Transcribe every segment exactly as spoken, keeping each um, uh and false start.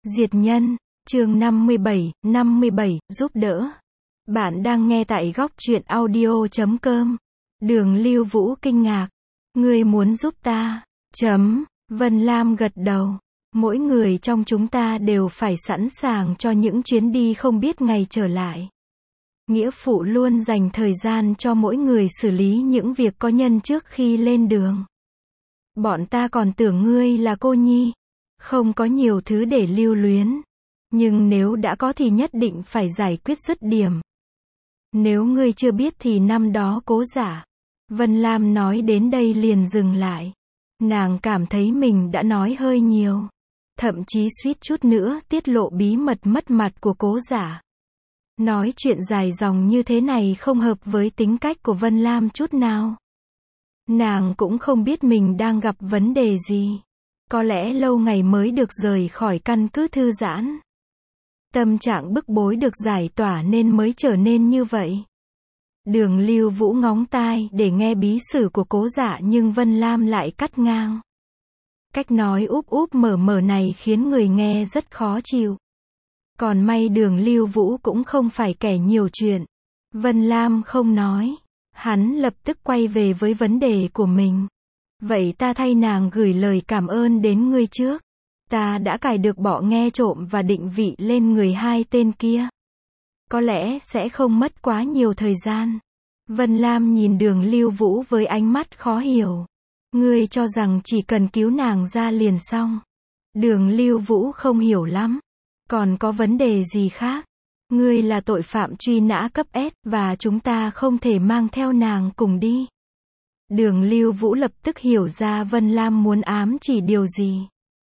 Diệt nhân, chương năm mươi bảy, năm mươi bảy, giúp đỡ. Bạn đang nghe tại góc truyện audio chấm com. Đường Lưu Vũ kinh ngạc. Ngươi muốn giúp ta? Chấm. Vân Lam gật đầu. Mỗi người trong chúng ta đều phải sẵn sàng cho những chuyến đi không biết ngày trở lại. Nghĩa phụ luôn dành thời gian cho mỗi người xử lý những việc có nhân trước khi lên đường. Bọn ta còn tưởng ngươi là cô nhi, không có nhiều thứ để lưu luyến. Nhưng nếu đã có thì nhất định phải giải quyết dứt điểm. Nếu ngươi chưa biết thì năm đó Cố Giả. Vân Lam nói đến đây liền dừng lại. Nàng cảm thấy mình đã nói hơi nhiều. Thậm chí suýt chút nữa tiết lộ bí mật mất mặt của Cố Giả. Nói chuyện dài dòng như thế này không hợp với tính cách của Vân Lam chút nào. Nàng cũng không biết mình đang gặp vấn đề gì. Có lẽ lâu ngày mới được rời khỏi căn cứ thư giãn. Tâm trạng bức bối được giải tỏa nên mới trở nên như vậy. Đường Lưu Vũ ngóng tai để nghe bí sử của Cố Giả nhưng Vân Lam lại cắt ngang. Cách nói úp úp mở mở này khiến người nghe rất khó chịu. Còn may Đường Lưu Vũ cũng không phải kẻ nhiều chuyện. Vân Lam không nói. Hắn lập tức quay về với vấn đề của mình. Vậy ta thay nàng gửi lời cảm ơn đến ngươi trước. Ta đã cài được bọ nghe trộm và định vị lên người hai tên kia. Có lẽ sẽ không mất quá nhiều thời gian. Vân Lam nhìn Đường Lưu Vũ với ánh mắt khó hiểu. Ngươi cho rằng chỉ cần cứu nàng ra liền xong. Đường Lưu Vũ không hiểu lắm. Còn có vấn đề gì khác? Ngươi là tội phạm truy nã cấp S và chúng ta không thể mang theo nàng cùng đi. Đường Lưu Vũ lập tức hiểu ra Vân Lam muốn ám chỉ điều gì.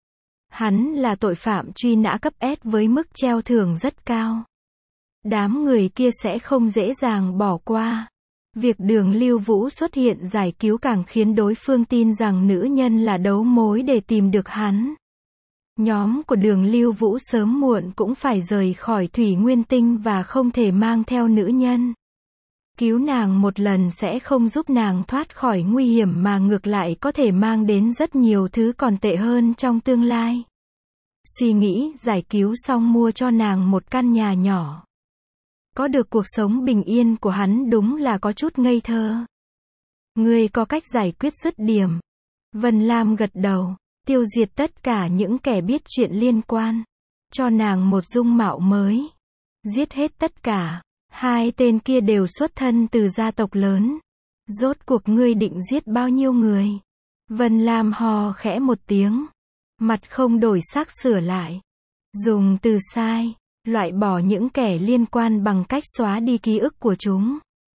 Hắn là tội phạm truy nã cấp S với mức treo thưởng rất cao. Đám người kia sẽ không dễ dàng bỏ qua. Việc Đường Lưu Vũ xuất hiện giải cứu càng khiến đối phương tin rằng nữ nhân là đấu mối để tìm được hắn. Nhóm của Đường Lưu Vũ sớm muộn cũng phải rời khỏi Thủy Nguyên Tinh và không thể mang theo nữ nhân. Cứu nàng một lần sẽ không giúp nàng thoát khỏi nguy hiểm mà ngược lại có thể mang đến rất nhiều thứ còn tệ hơn trong tương lai. Suy nghĩ giải cứu xong mua cho nàng một căn nhà nhỏ. Có được cuộc sống bình yên của hắn đúng là có chút ngây thơ. Ngươi có cách giải quyết dứt điểm. Vân Lam gật đầu. Tiêu diệt tất cả những kẻ biết chuyện liên quan. Cho nàng một dung mạo mới. Giết hết tất cả. Hai tên kia đều xuất thân từ gia tộc lớn. Rốt cuộc ngươi định giết bao nhiêu người? Vân Lam hò khẽ một tiếng. Mặt không đổi sắc sửa lại. Dùng từ sai. Loại bỏ những kẻ liên quan bằng cách xóa đi ký ức của chúng.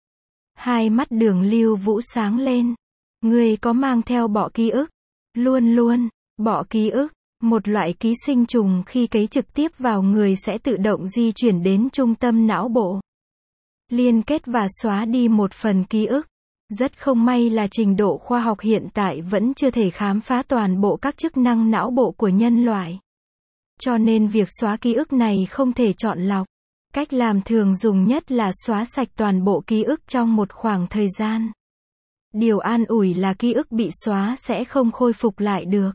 Hai mắt Đường Lưu Vũ sáng lên. Ngươi có mang theo bọ ký ức? Luôn luôn. Bọ ký ức, một loại ký sinh trùng khi cấy trực tiếp vào người sẽ tự động di chuyển đến trung tâm não bộ. Liên kết và xóa đi một phần ký ức. Rất không may là trình độ khoa học hiện tại vẫn chưa thể khám phá toàn bộ các chức năng não bộ của nhân loại. Cho nên việc xóa ký ức này không thể chọn lọc. Cách làm thường dùng nhất là xóa sạch toàn bộ ký ức trong một khoảng thời gian. Điều an ủi là ký ức bị xóa sẽ không khôi phục lại được.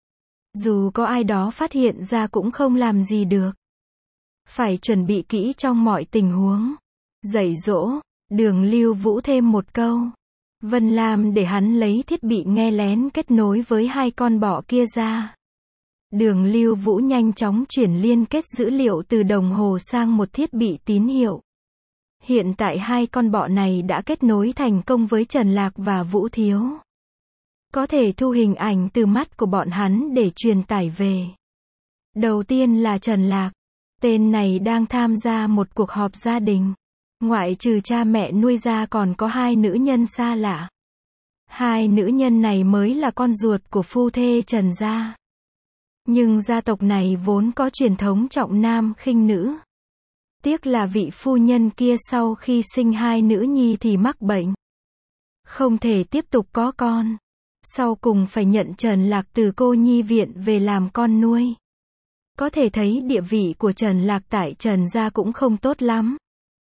Dù có ai đó phát hiện ra cũng không làm gì được. Phải chuẩn bị kỹ trong mọi tình huống. Dạy dỗ, Đường Lưu Vũ thêm một câu. Vân Lam để hắn lấy thiết bị nghe lén kết nối với hai con bọ kia ra. Đường Lưu Vũ nhanh chóng chuyển liên kết dữ liệu từ đồng hồ sang một thiết bị tín hiệu. Hiện tại hai con bọ này đã kết nối thành công với Trần Lạc và Vũ Thiếu. Có thể thu hình ảnh từ mắt của bọn hắn để truyền tải về. Đầu tiên là Trần Lạc. Tên này đang tham gia một cuộc họp gia đình. Ngoại trừ cha mẹ nuôi ra còn có hai nữ nhân xa lạ. Hai nữ nhân này mới là con ruột của phu thê Trần gia. Nhưng gia tộc này vốn có truyền thống trọng nam khinh nữ. Tiếc là vị phu nhân kia sau khi sinh hai nữ nhi thì mắc bệnh. Không thể tiếp tục có con. Sau cùng phải nhận Trần Lạc từ cô nhi viện về làm con nuôi. Có thể thấy địa vị của Trần Lạc tại Trần gia cũng không tốt lắm.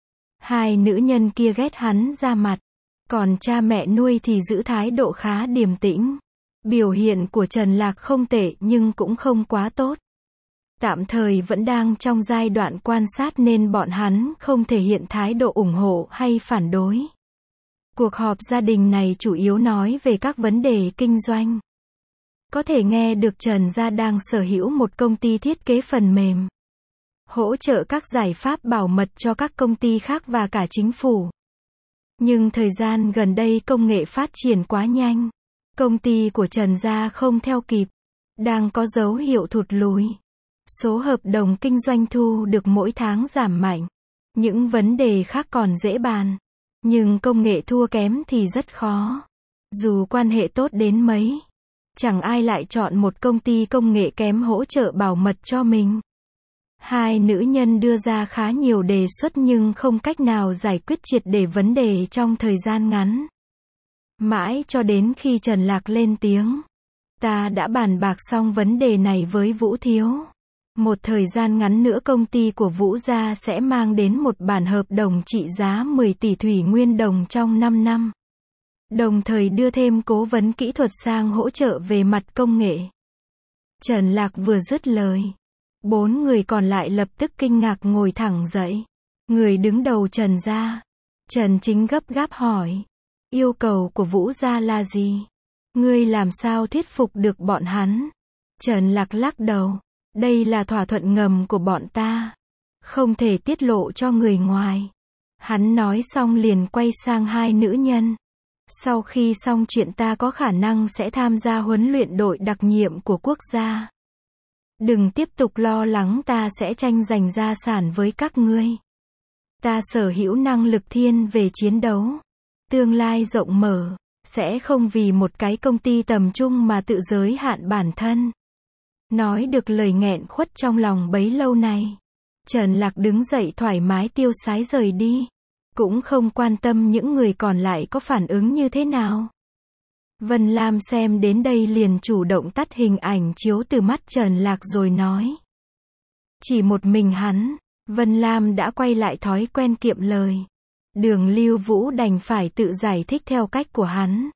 Hai nữ nhân kia ghét hắn ra mặt. Còn cha mẹ nuôi thì giữ thái độ khá điềm tĩnh. Biểu hiện của Trần Lạc không tệ nhưng cũng không quá tốt. Tạm thời vẫn đang trong giai đoạn quan sát nên bọn hắn không thể hiện thái độ ủng hộ hay phản đối. Cuộc họp gia đình này chủ yếu nói về các vấn đề kinh doanh. Có thể nghe được Trần Gia đang sở hữu một công ty thiết kế phần mềm, hỗ trợ các giải pháp bảo mật cho các công ty khác và cả chính phủ. Nhưng thời gian gần đây công nghệ phát triển quá nhanh. Công ty của Trần Gia không theo kịp, đang có dấu hiệu thụt lùi. Số hợp đồng kinh doanh thu được mỗi tháng giảm mạnh. Những vấn đề khác còn dễ bàn, nhưng công nghệ thua kém thì rất khó. Dù quan hệ tốt đến mấy, chẳng ai lại chọn một công ty công nghệ kém hỗ trợ bảo mật cho mình. Hai nữ nhân đưa ra khá nhiều đề xuất nhưng không cách nào giải quyết triệt để vấn đề trong thời gian ngắn. Mãi cho đến khi Trần Lạc lên tiếng. Ta đã bàn bạc xong vấn đề này với Vũ Thiếu. Một thời gian ngắn nữa công ty của Vũ Gia sẽ mang đến một bản hợp đồng trị giá mười tỷ thủy nguyên đồng trong năm năm. Đồng thời đưa thêm cố vấn kỹ thuật sang hỗ trợ về mặt công nghệ. Trần Lạc vừa dứt lời, bốn người còn lại lập tức kinh ngạc ngồi thẳng dậy. Người đứng đầu Trần Gia, Trần Chính gấp gáp hỏi. Yêu cầu của Vũ Gia là gì? Ngươi làm sao thuyết phục được bọn hắn? Trần Lạc lắc đầu. Đây là thỏa thuận ngầm của bọn ta. Không thể tiết lộ cho người ngoài. Hắn nói xong liền quay sang hai nữ nhân. Sau khi xong chuyện ta có khả năng sẽ tham gia huấn luyện đội đặc nhiệm của quốc gia. Đừng tiếp tục lo lắng, ta sẽ tranh giành gia sản với các ngươi. Ta sở hữu năng lực thiên về chiến đấu. Tương lai rộng mở, sẽ không vì một cái công ty tầm trung mà tự giới hạn bản thân. Nói được lời nghẹn khuất trong lòng bấy lâu nay, Trần Lạc đứng dậy thoải mái tiêu sái rời đi. Cũng không quan tâm những người còn lại có phản ứng như thế nào. Vân Lam xem đến đây liền chủ động tắt hình ảnh chiếu từ mắt Trần Lạc rồi nói. Chỉ một mình hắn, Vân Lam đã quay lại thói quen kiệm lời. Đường Lưu Vũ đành phải tự giải thích theo cách của hắn.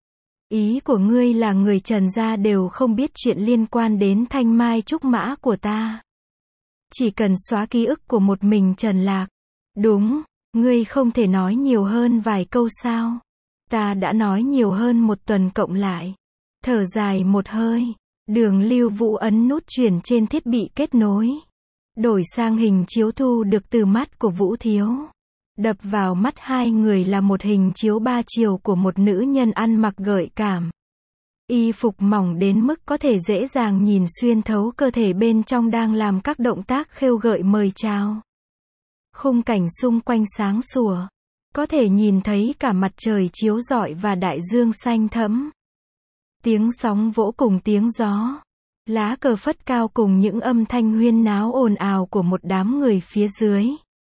Ý của ngươi là người Trần Gia đều không biết chuyện liên quan đến thanh mai trúc mã của ta. Chỉ cần xóa ký ức của một mình Trần Lạc. Đúng, ngươi không thể nói nhiều hơn vài câu sao? Ta đã nói nhiều hơn một tuần cộng lại. Thở dài một hơi, Đường Lưu Vũ ấn nút chuyển trên thiết bị kết nối. Đổi sang hình chiếu thu được từ mắt của Vũ Thiếu. Đập vào mắt hai người là một hình chiếu ba chiều của một nữ nhân ăn mặc gợi cảm. Y phục mỏng đến mức có thể dễ dàng nhìn xuyên thấu cơ thể bên trong đang làm các động tác khêu gợi mời chào. Khung cảnh xung quanh sáng sủa. Có thể nhìn thấy cả mặt trời chiếu rọi và đại dương xanh thẫm. Tiếng sóng vỗ cùng tiếng gió. Lá cờ phất cao cùng những âm thanh huyên náo ồn ào của một đám người phía dưới.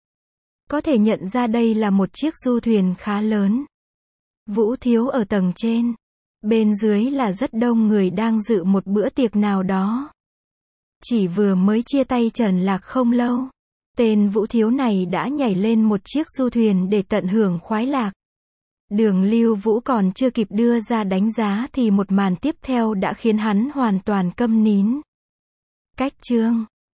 Có thể nhận ra đây là một chiếc du thuyền khá lớn. Vũ Thiếu ở tầng trên. Bên dưới là rất đông người đang dự một bữa tiệc nào đó. Chỉ vừa mới chia tay Trần Lạc không lâu. Tên Vũ Thiếu này đã nhảy lên một chiếc du thuyền để tận hưởng khoái lạc. Đường Lưu Vũ còn chưa kịp đưa ra đánh giá thì một màn tiếp theo đã khiến hắn hoàn toàn câm nín. Cách chương